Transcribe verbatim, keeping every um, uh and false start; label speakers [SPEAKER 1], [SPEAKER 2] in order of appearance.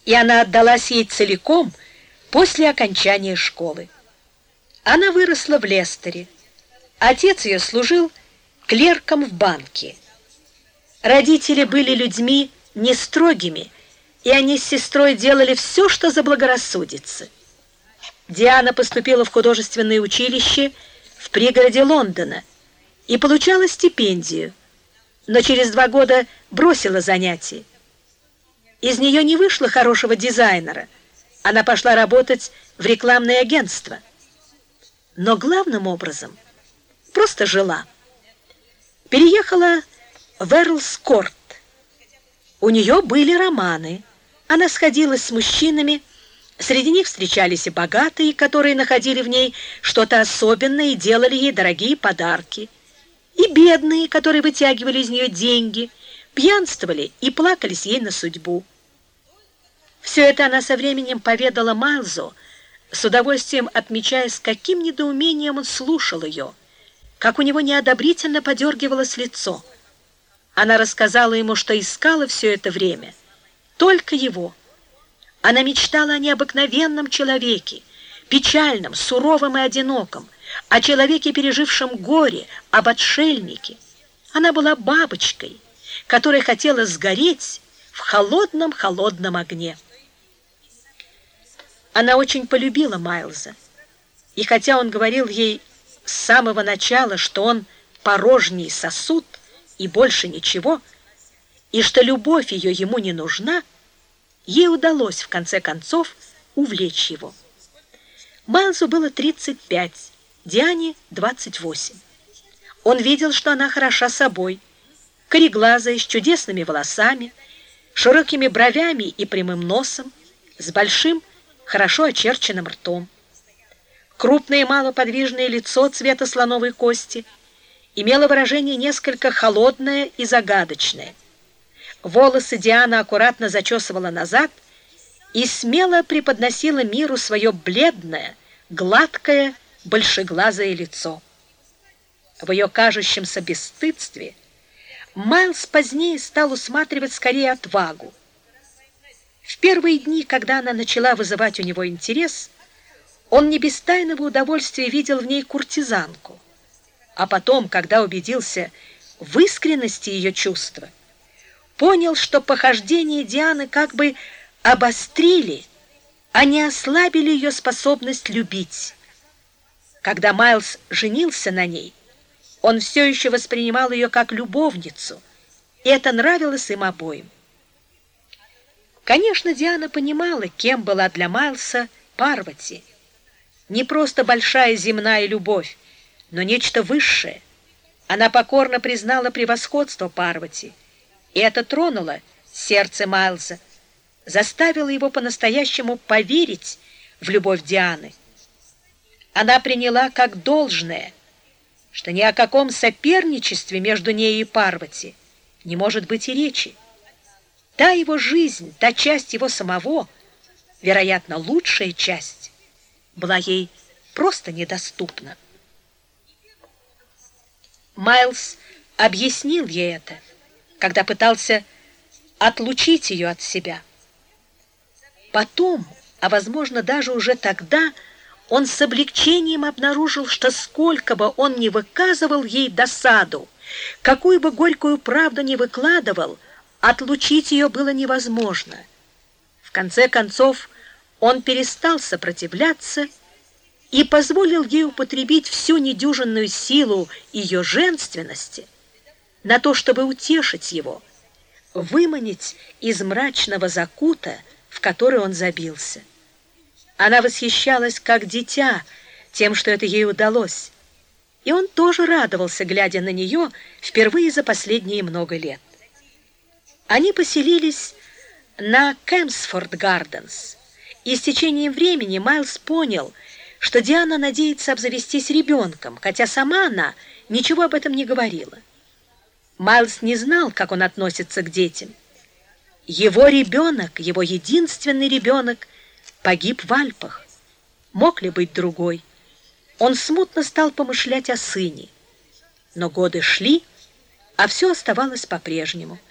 [SPEAKER 1] и она отдалась ей целиком после окончания школы. Она выросла в Лестере. Отец ее служил клерком в банке. Родители были людьми не строгими, и они с сестрой делали все, что заблагорассудится. Диана поступила в художественное училище в пригороде Лондона и получала стипендию, но через два года бросила занятия. Из нее не вышло хорошего дизайнера. Она пошла работать в рекламное агентство. Но главным образом просто жила. Переехала в Эрлс-Корт. У нее были романы. Она сходилась с мужчинами. Среди них встречались и богатые, которые находили в ней что-то особенное и делали ей дорогие подарки, и бедные, которые вытягивали из нее деньги, пьянствовали и плакались ей на судьбу. Все это она со временем поведала Майлзу, с удовольствием отмечая, с каким недоумением он слушал ее, как у него неодобрительно подергивалось лицо. Она рассказала ему, что искала все это время только его. Она мечтала о необыкновенном человеке, печальном, суровом и одиноком, о человеке, пережившем горе, об отшельнике. Она была бабочкой, которая хотела сгореть в холодном-холодном огне. Она очень полюбила Майлза, и хотя он говорил ей с самого начала, что он порожний сосуд и больше ничего, и что любовь ее ему не нужна, ей удалось в конце концов увлечь его. Майлзу было тридцать пять, Диане двадцать восемь. Он видел, что она хороша собой, кореглазая, с чудесными волосами, широкими бровями и прямым носом, с большим, хорошо очерченным ртом. Крупное и малоподвижное лицо цвета слоновой кости имело выражение несколько холодное и загадочное. Волосы Диана аккуратно зачесывала назад и смело преподносила миру свое бледное, гладкое, большеглазое лицо. В ее кажущемся бесстыдстве Майлз позднее стал усматривать скорее отвагу. В первые дни, когда она начала вызывать у него интерес, он не без тайного удовольствия видел в ней куртизанку, а потом, когда убедился в искренности ее чувства, понял, что похождения Дианы как бы обострили, а не ослабили ее способность любить. Когда Майлз женился на ней, он все еще воспринимал ее как любовницу, и это нравилось им обоим. Конечно, Диана понимала, кем была для Майлса Парвати. Не просто большая земная любовь, но нечто высшее. Она покорно признала превосходство Парвати, и это тронуло сердце Майлза, заставило его по-настоящему поверить в любовь Дианы. Она приняла как должное, что ни о каком соперничестве между ней и Парвати не может быть и речи. Та его жизнь, та часть его самого, вероятно, лучшая часть, была ей просто недоступна. Майлз объяснил ей это, когда пытался отлучить ее от себя. Потом, а возможно даже уже тогда, он с облегчением обнаружил, что сколько бы он ни выказывал ей досаду, какую бы горькую правду ни выкладывал, отлучить ее было невозможно. В конце концов, он перестал сопротивляться и позволил ей употребить всю недюжинную силу ее женственности на то, чтобы утешить его, выманить из мрачного закута, в который он забился. Она восхищалась, как дитя, тем, что это ей удалось, и он тоже радовался, глядя на нее впервые за последние много лет. Они поселились на Кемсфорд-Гарденс, и с течением времени Майлз понял, что Диана надеется обзавестись ребенком, хотя сама она ничего об этом не говорила. Майлз не знал, как он относится к детям. Его ребенок, его единственный ребенок, погиб в Альпах. Мог ли быть другой? Он смутно стал помышлять о сыне. Но годы шли, а все оставалось по-прежнему.